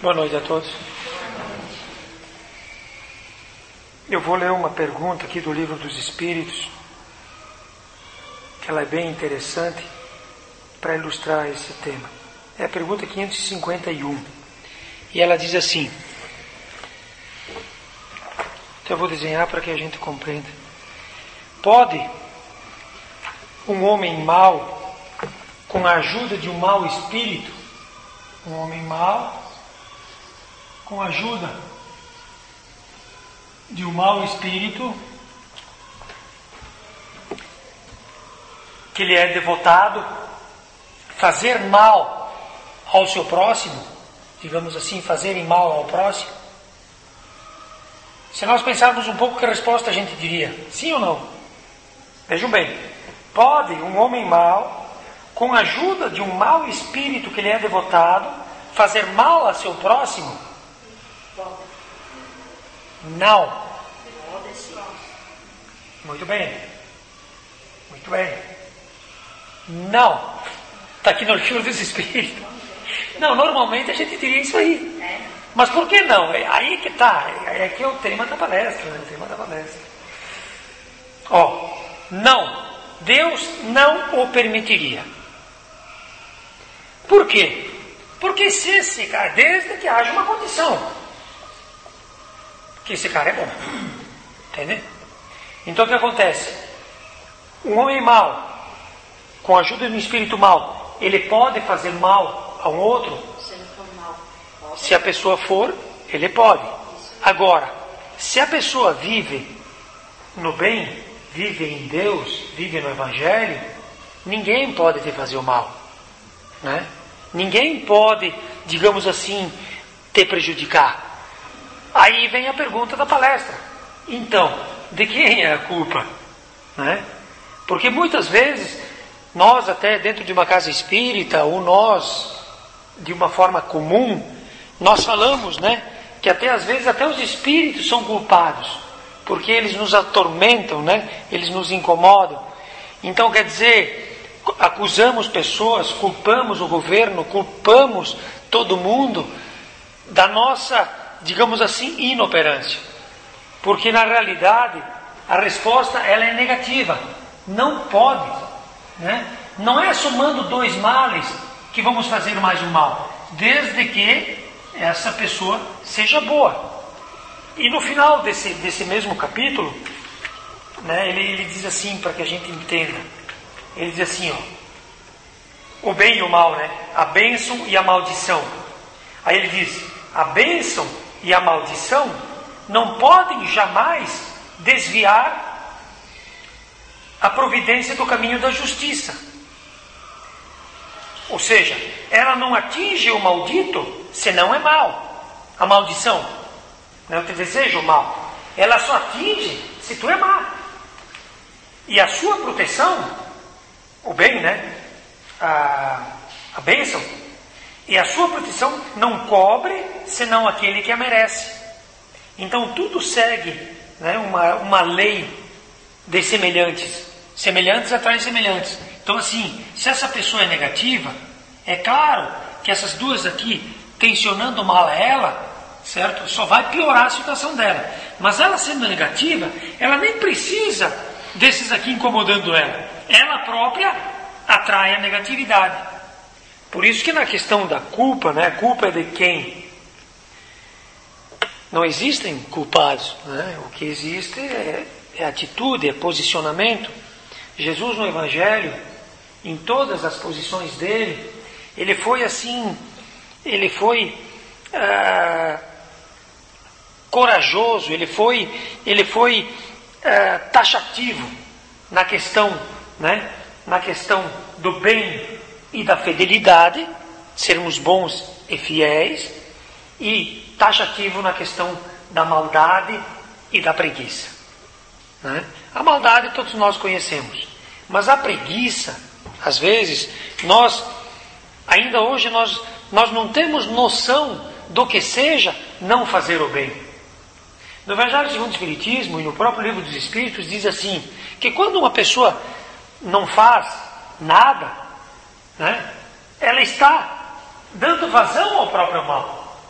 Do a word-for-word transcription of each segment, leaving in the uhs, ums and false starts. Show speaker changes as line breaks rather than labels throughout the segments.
Boa noite a todos. Eu vou ler uma pergunta aqui do Livro dos Espíritos, que ela é bem interessante para ilustrar esse tema. É a pergunta quinhentos e cinquenta e um. E ela diz assim, então eu vou desenhar para que a gente compreenda. Pode um homem mau, com a ajuda de um mau espírito, um homem mau, com a ajuda de um mau espírito, que ele é devotado, fazer mal ao seu próximo, digamos assim, fazerem mal ao próximo? Se nós pensarmos um pouco, que resposta a gente diria? Sim ou não? Vejam bem, pode um homem mau, com a ajuda de um mau espírito que ele é devotado, fazer mal a seu próximo? Não. Muito bem. Muito bem. Não. Está aqui no Livro dos Espíritos. Não, normalmente a gente diria isso aí. Mas por que não? É aí que está. É que é o tema da palestra. Né? O tema da palestra. Ó, não. Deus não o permitiria. Por quê? Porque se esse cara, desde que haja uma condição, que esse cara é bom. Entendeu? Então o que acontece? Um homem mau, com a ajuda de um espírito mau, ele pode fazer mal a um outro? Se ele for mal, pode. Se a pessoa for, ele pode. Agora, se a pessoa vive no bem, vive em Deus, vive no Evangelho, ninguém pode te fazer o mal. Né? Ninguém pode, digamos assim, te prejudicar. Aí vem a pergunta da palestra. Então, de quem é a culpa? Né? Porque muitas vezes, nós até dentro de uma casa espírita, ou nós, de uma forma comum, nós falamos, né, que até às vezes até os espíritos são culpados, porque eles nos atormentam, né, eles nos incomodam. Então quer dizer, acusamos pessoas, culpamos o governo, culpamos todo mundo da nossa, digamos assim, inoperância. Porque na realidade a resposta ela é negativa. Não pode. Né? Não é somando dois males que vamos fazer mais um mal. Desde que essa pessoa seja boa. E no final desse, desse mesmo capítulo, né, ele, ele diz assim, para que a gente entenda. Ele diz assim, ó, o bem e o mal, né? A bênção e a maldição. Aí ele diz, a bênção e a maldição não podem jamais desviar a providência do caminho da justiça. Ou seja, ela não atinge o maldito se não é mal. A maldição não te deseja o mal. Ela só atinge se tu é má. E a sua proteção, o bem, né? A, a bênção, e a sua proteção não cobre senão aquele que a merece. Então tudo segue, né, uma, uma lei de semelhantes. Semelhantes atraem semelhantes. Então assim, se essa pessoa é negativa, é claro que essas duas aqui, tensionando mal a ela, certo? Só vai piorar a situação dela. Mas ela sendo negativa, ela nem precisa desses aqui incomodando ela. Ela própria atrai a negatividade. Por isso que na questão da culpa, né, a culpa é de quem? Não existem culpados, né? O que existe é, é atitude, é posicionamento. Jesus no Evangelho, em todas as posições dele, ele foi assim, ele foi ah, corajoso, ele foi, ele foi ah, taxativo na questão, né? Na questão do bem e da fidelidade, sermos bons e fiéis, e taxativo na questão da maldade e da preguiça. Né? A maldade todos nós conhecemos, mas a preguiça, às vezes, nós, ainda hoje, nós, nós não temos noção do que seja não fazer o bem. No Evangelho segundo o Espiritismo e no próprio Livro dos Espíritos diz assim, que quando uma pessoa não faz nada, né, ela está dando vazão ao próprio mal.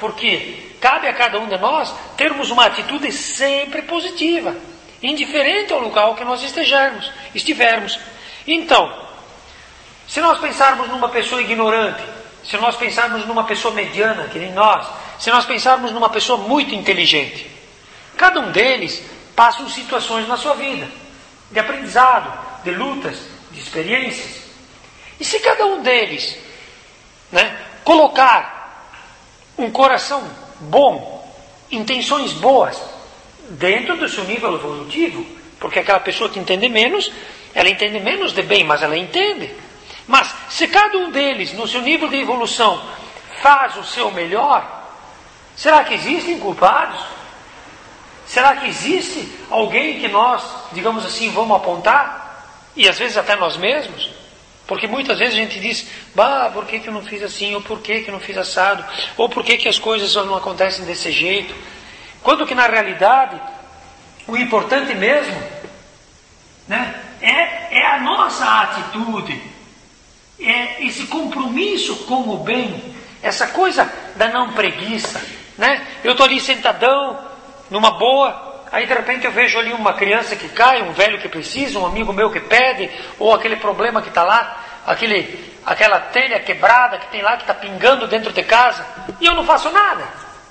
Porque cabe a cada um de nós termos uma atitude sempre positiva, indiferente ao local que nós estejamos, estivermos. Então, se nós pensarmos numa pessoa ignorante, se nós pensarmos numa pessoa mediana, que nem nós, se nós pensarmos numa pessoa muito inteligente, cada um deles passa situações na sua vida, de aprendizado, de lutas, de experiências. E se cada um deles, né, colocar um coração bom, intenções boas, dentro do seu nível evolutivo, porque aquela pessoa que entende menos, ela entende menos de bem, mas ela entende. Mas se cada um deles, no seu nível de evolução, faz o seu melhor, será que existem culpados? Será que existe alguém que nós, digamos assim, vamos apontar? E às vezes até nós mesmos? Porque muitas vezes a gente diz, bah, por que que eu não fiz assim? Ou por que que eu não fiz assado? Ou por que que as coisas não acontecem desse jeito? Quando que na realidade, o importante mesmo, né, é, é a nossa atitude, é esse compromisso com o bem, essa coisa da não preguiça, né? Eu estou ali sentadão, numa boa, aí de repente eu vejo ali uma criança que cai, um velho que precisa, um amigo meu que pede, ou aquele problema que está lá, aquele, aquela telha quebrada que tem lá, que está pingando dentro de casa, e eu não faço nada.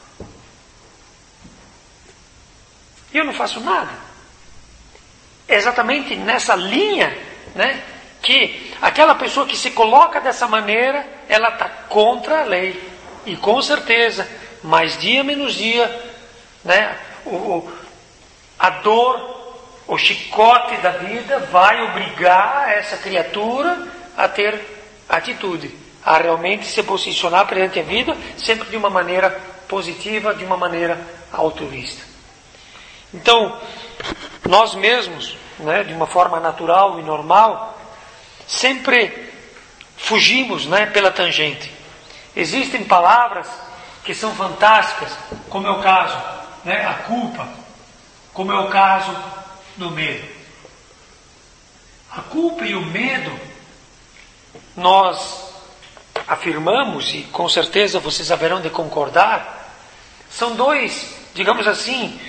E eu não faço nada. É exatamente nessa linha, né, que aquela pessoa que se coloca dessa maneira, ela está contra a lei. E com certeza, mais dia menos dia, né, o, o, a dor, o chicote da vida vai obrigar essa criatura a ter atitude, a realmente se posicionar perante a vida, sempre de uma maneira positiva, de uma maneira altruísta. Então, nós mesmos, né, de uma forma natural e normal, sempre fugimos, né, pela tangente. Existem palavras que são fantásticas, como é o caso, né, a culpa, como é o caso do medo. A culpa e o medo, nós afirmamos, e com certeza vocês haverão de concordar, são dois, digamos assim,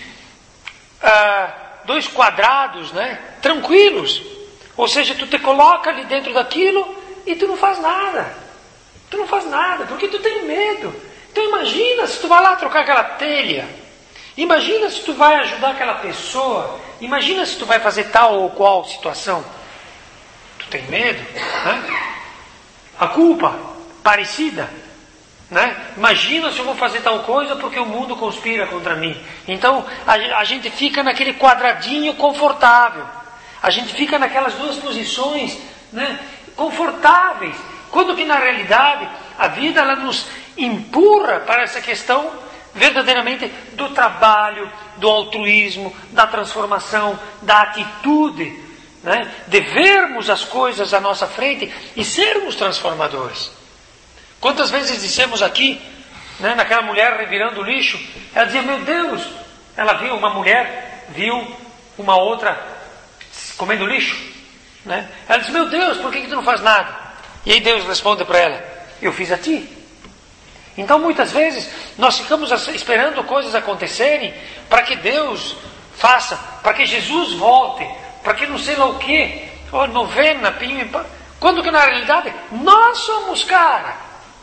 ah, dois quadrados, né, tranquilos. Ou seja, tu te coloca ali dentro daquilo e tu não faz nada. Tu não faz nada, porque tu tem medo. Então imagina se tu vai lá trocar aquela telha. Imagina se tu vai ajudar aquela pessoa. Imagina se tu vai fazer tal ou qual situação. Tu tem medo, né? A culpa, parecida, né? Imagina se eu vou fazer tal coisa porque o mundo conspira contra mim. Então a, a gente fica naquele quadradinho confortável. A gente fica naquelas duas posições, né, confortáveis. Quando que na realidade a vida ela nos empurra para essa questão verdadeiramente do trabalho, do altruísmo, da transformação, da atitude, né, de vermos as coisas à nossa frente e sermos transformadores. Quantas vezes dissemos aqui, né, naquela mulher revirando o lixo, ela dizia, meu Deus, ela viu uma mulher, viu uma outra comendo lixo, né? Ela diz, meu Deus, por que, que tu não faz nada? E aí Deus responde para ela, eu fiz a ti. Então muitas vezes nós ficamos esperando coisas acontecerem para que Deus faça, para que Jesus volte, para que não sei lá o que, oh, novena, pinho, quando que na realidade nós somos cara.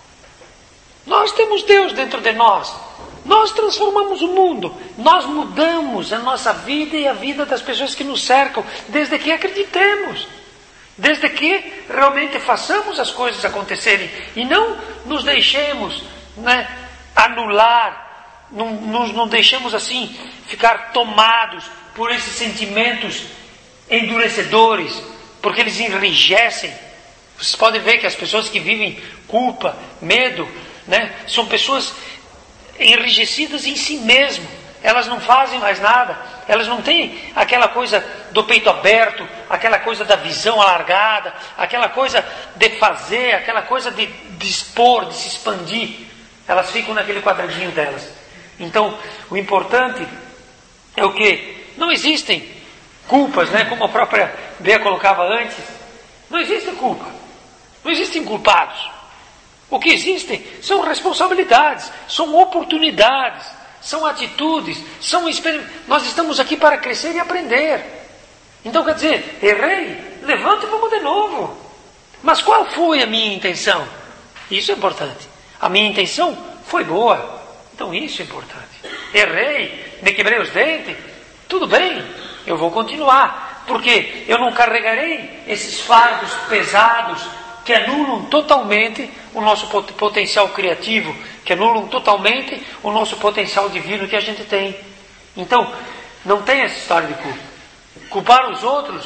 Nós temos Deus dentro de nós. Nós transformamos o mundo, nós mudamos a nossa vida e a vida das pessoas que nos cercam, desde que acreditemos, desde que realmente façamos as coisas acontecerem e não nos deixemos, né, anular, não, nos, não deixemos assim ficar tomados por esses sentimentos endurecedores, porque eles enrijecem. Vocês podem ver que as pessoas que vivem culpa, medo, né, são pessoas enrijecidas em si mesmo, elas não fazem mais nada, elas não têm aquela coisa do peito aberto, aquela coisa da visão alargada, aquela coisa de fazer, aquela coisa de dispor, de se expandir, elas ficam naquele quadradinho delas. Então, o importante é o que? Não existem culpas, né? Como a própria Bea colocava antes, não existe culpa, não existem culpados. O que existe são responsabilidades, são oportunidades, são atitudes, são experimentos. Nós estamos aqui para crescer e aprender. Então quer dizer, errei, levante e vamos de novo. Mas qual foi a minha intenção? Isso é importante. A minha intenção foi boa. Então isso é importante. Errei, me quebrei os dentes, tudo bem, eu vou continuar. Porque eu não carregarei esses fardos pesados que anulam totalmente o nosso potencial criativo, que anulam totalmente o nosso potencial divino que a gente tem. Então, não tem essa história de culpa. Culpar os outros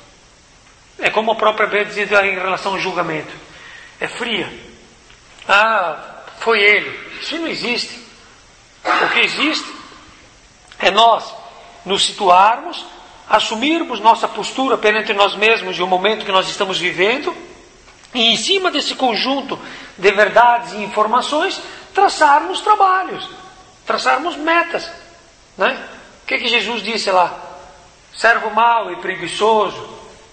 é como a própria Bíblia diz em relação ao julgamento. É fria. Ah, foi ele. Isso não existe. O que existe é nós nos situarmos, assumirmos nossa postura perante nós mesmos e o momento que nós estamos vivendo, e em cima desse conjunto de verdades e informações, traçarmos trabalhos, traçarmos metas. Né? O que, que Jesus disse lá? Servo mau e preguiçoso.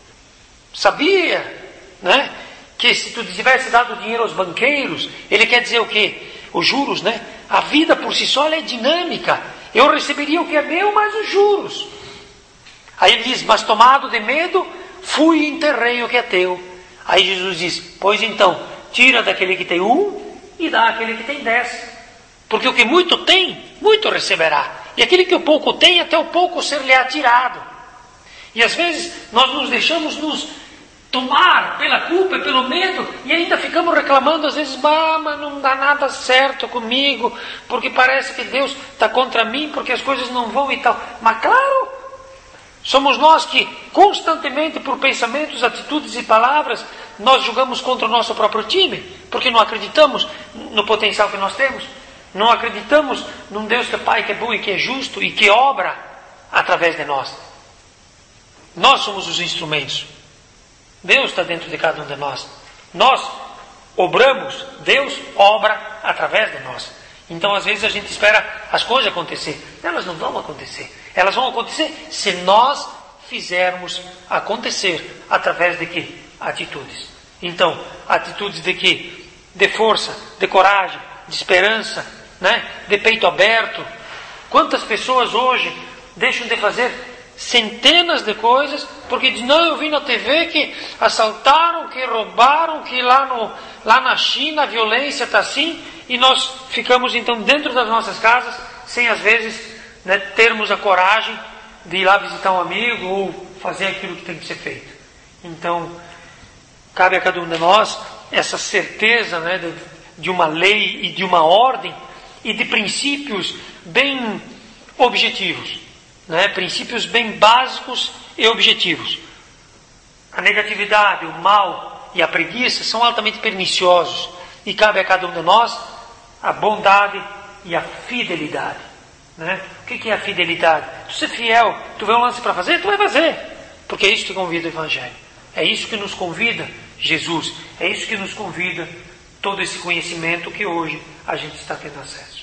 Sabia, né, que se tu tivesse dado dinheiro aos banqueiros, ele quer dizer o quê? Os juros, né? A vida por si só ela é dinâmica. Eu receberia o que é meu, mais os juros. Aí ele diz, mas tomado de medo, fui e enterrei o que é teu. Aí Jesus diz, pois então, tira daquele que tem um e dá àquele que tem dez. Porque o que muito tem, muito receberá. E aquele que o pouco tem, até o pouco ser-lhe-á tirado. E às vezes nós nos deixamos nos tomar pela culpa e pelo medo e ainda ficamos reclamando às vezes, ah, mas não dá nada certo comigo, porque parece que Deus está contra mim, porque as coisas não vão e tal. Mas claro, somos nós que constantemente por pensamentos, atitudes e palavras nós julgamos contra o nosso próprio time, porque não acreditamos no potencial que nós temos, não acreditamos num Deus que é Pai, que é bom e que é justo e que obra através de nós. Nós somos os instrumentos. Deus está dentro de cada um de nós. Nós obramos, Deus obra através de nós. Então às vezes a gente espera as coisas acontecer. Elas não vão acontecer. Elas vão acontecer se nós fizermos acontecer através de quê? Atitudes. Então, atitudes de quê? De força, de coragem, de esperança, né? De peito aberto. Quantas pessoas hoje deixam de fazer centenas de coisas, porque dizem, não, eu vi na T V que assaltaram, que roubaram, que lá, no, lá na China a violência está assim, e nós ficamos então dentro das nossas casas, sem às vezes, né, termos a coragem de ir lá visitar um amigo ou fazer aquilo que tem que ser feito. Então, cabe a cada um de nós essa certeza, né, de, de uma lei e de uma ordem e de princípios bem objetivos. Né, princípios bem básicos e objetivos. A negatividade, o mal e a preguiça são altamente perniciosos e cabe a cada um de nós a bondade e a fidelidade. Né? O que é a fidelidade? Tu ser fiel, tu vê um lance para fazer, tu vai fazer, porque é isso que convida o Evangelho, é isso que nos convida Jesus, é isso que nos convida todo esse conhecimento que hoje a gente está tendo acesso.